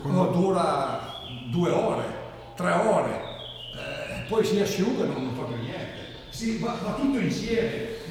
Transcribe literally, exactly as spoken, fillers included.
Oh, dura due ore, tre ore, eh, poi si asciuga e non, non fa più niente. Si va, va tutto insieme.